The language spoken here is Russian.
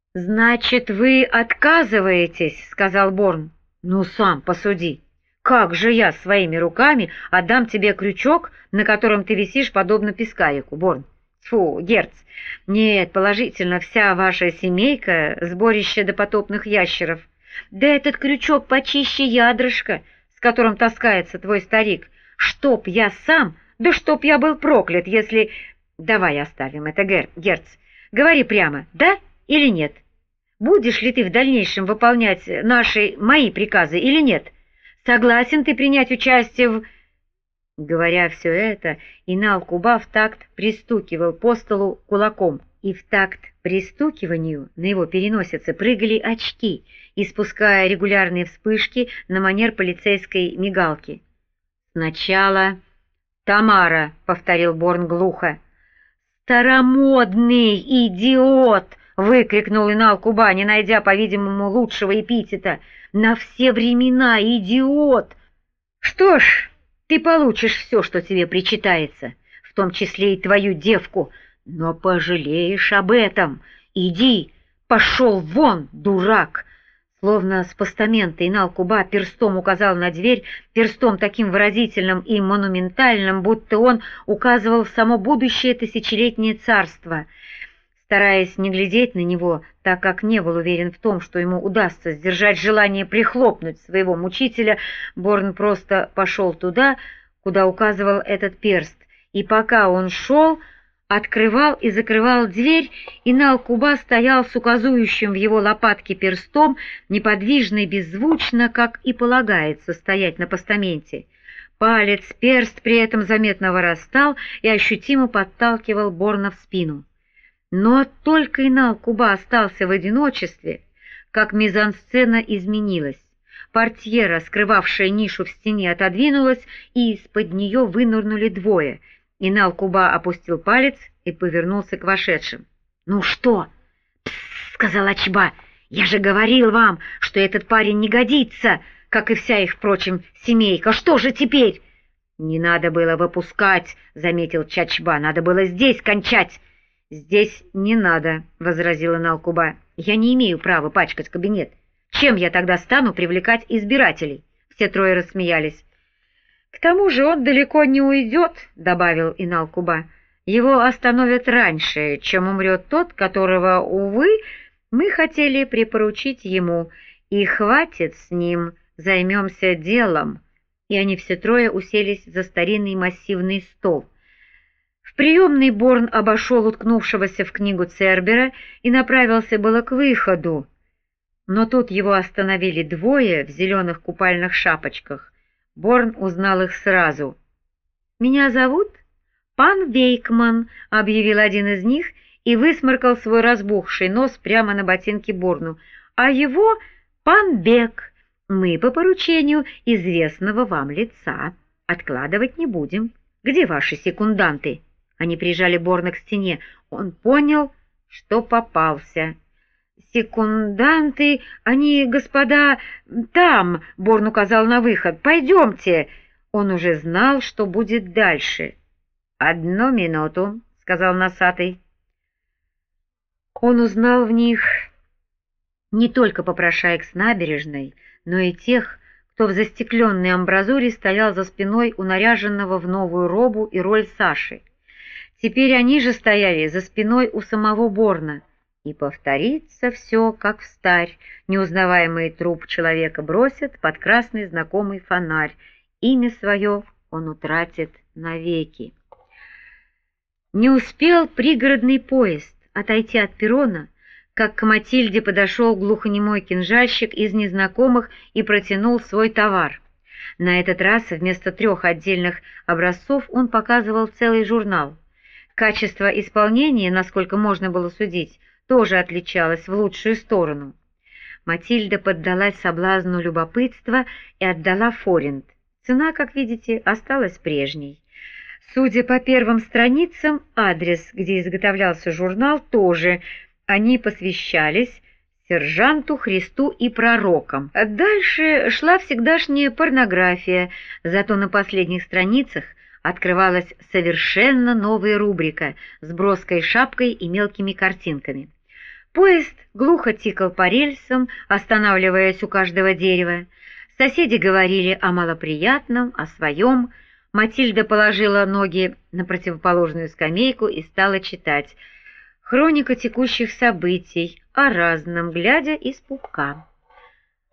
«Значит, вы отказываетесь?» — сказал Борн. «Ну, сам посуди. Как же я своими руками отдам тебе крючок, на котором ты висишь, подобно пескарику, Борн? Фу, Герц! Нет, положительно, вся ваша семейка — сборище допотопных ящеров. Да этот крючок почище ядрышка, с которым таскается твой старик. Чтоб я сам, да чтоб я был проклят, если... Давай оставим это, Герц. Говори прямо, да или нет? Будешь ли ты в дальнейшем выполнять мои приказы или нет? Согласен ты принять участие в...» Говоря все это, Инал-Куба в такт пристукивал по столу кулаком, и в такт пристукиванию на его переносице прыгали очки, испуская регулярные вспышки на манер полицейской мигалки. «Сначала Тамара», — повторил Борн глухо. «Старомодный идиот!» — выкрикнул Инал-Куба, не найдя, по-видимому, лучшего эпитета. «На все времена идиот!» «Что ж, ты получишь все, что тебе причитается, в том числе и твою девку, но пожалеешь об этом. Иди, пошел вон, дурак!» Словно с постамента Инал-Куба перстом указал на дверь, перстом таким выразительным и монументальным, будто он указывал в само будущее тысячелетнее царство. Стараясь не глядеть на него, так как не был уверен в том, что ему удастся сдержать желание прихлопнуть своего мучителя, Борн просто пошел туда, куда указывал этот перст, и пока он шел, открывал и закрывал дверь, Инал-Куба стоял с указующим в его лопатке перстом, неподвижно и беззвучно, как и полагается стоять на постаменте. Палец-перст при этом заметно вырастал и ощутимо подталкивал Борна в спину. Но только Инал-Куба остался в одиночестве, как мизансцена изменилась. Портьера, скрывавшая нишу в стене, отодвинулась, и из-под нее вынырнули двое. Инал-Куба опустил палец и повернулся к вошедшим. «Ну что?» «Псс», — сказал Ачба, — «я же говорил вам, что этот парень не годится, как и вся их, впрочем, семейка. Что же теперь?» «Не надо было выпускать», — заметил Чачба, — «надо было здесь кончать». «Здесь не надо», — возразила Инал-Куба. «Я не имею права пачкать кабинет. Чем я тогда стану привлекать избирателей?» Все трое рассмеялись. «К тому же он далеко не уйдет», — добавил Инал-Куба. «Его остановят раньше, чем умрет тот, которого, увы, мы хотели припоручить ему. И хватит с ним, займемся делом». И они все трое уселись за старинный массивный стол. В приемный Борн обошел уткнувшегося в книгу Цербера и направился было к выходу. Но тут его остановили двое в зеленых купальных шапочках. Борн узнал их сразу. «Меня зовут пан Вейкман», — объявил один из них и высморкал свой разбухший нос прямо на ботинки Борну. «А его пан Бек. Мы по поручению известного вам лица. Откладывать не будем. Где ваши секунданты?» Они прижали Борна к стене. Он понял, что попался. «Секунданты, они, господа, там», — Борн указал на выход. «Пойдемте». Он уже знал, что будет дальше. «Одну минуту», — сказал носатый. Он узнал в них не только попрошаек с набережной, но и тех, кто в застекленной амбразуре стоял за спиной у наряженного в новую робу и роль Саши. Теперь они же стояли за спиной у самого Борна. И повторится все, как встарь. Неузнаваемый труп человека бросят под красный знакомый фонарь. Имя свое он утратит навеки. Не успел пригородный поезд отойти от перрона, как к Матильде подошел глухонемой кинжальщик из незнакомых и протянул свой товар. На этот раз вместо 3 отдельных образцов он показывал целый журнал. Качество исполнения, насколько можно было судить, тоже отличалось в лучшую сторону. Матильда поддалась соблазну любопытства и отдала форинт. Цена, как видите, осталась прежней. Судя по первым страницам, адрес, где изготовлялся журнал, тоже. Они посвящались сержанту, Христу и пророкам. Дальше шла всегдашняя порнография, зато на последних страницах открывалась совершенно новая рубрика с броской шапкой и мелкими картинками. Поезд глухо тикал по рельсам, останавливаясь у каждого дерева. Соседи говорили о малоприятном, о своем. Матильда положила ноги на противоположную скамейку и стала читать. Хроника текущих событий, о разном, глядя из пупка.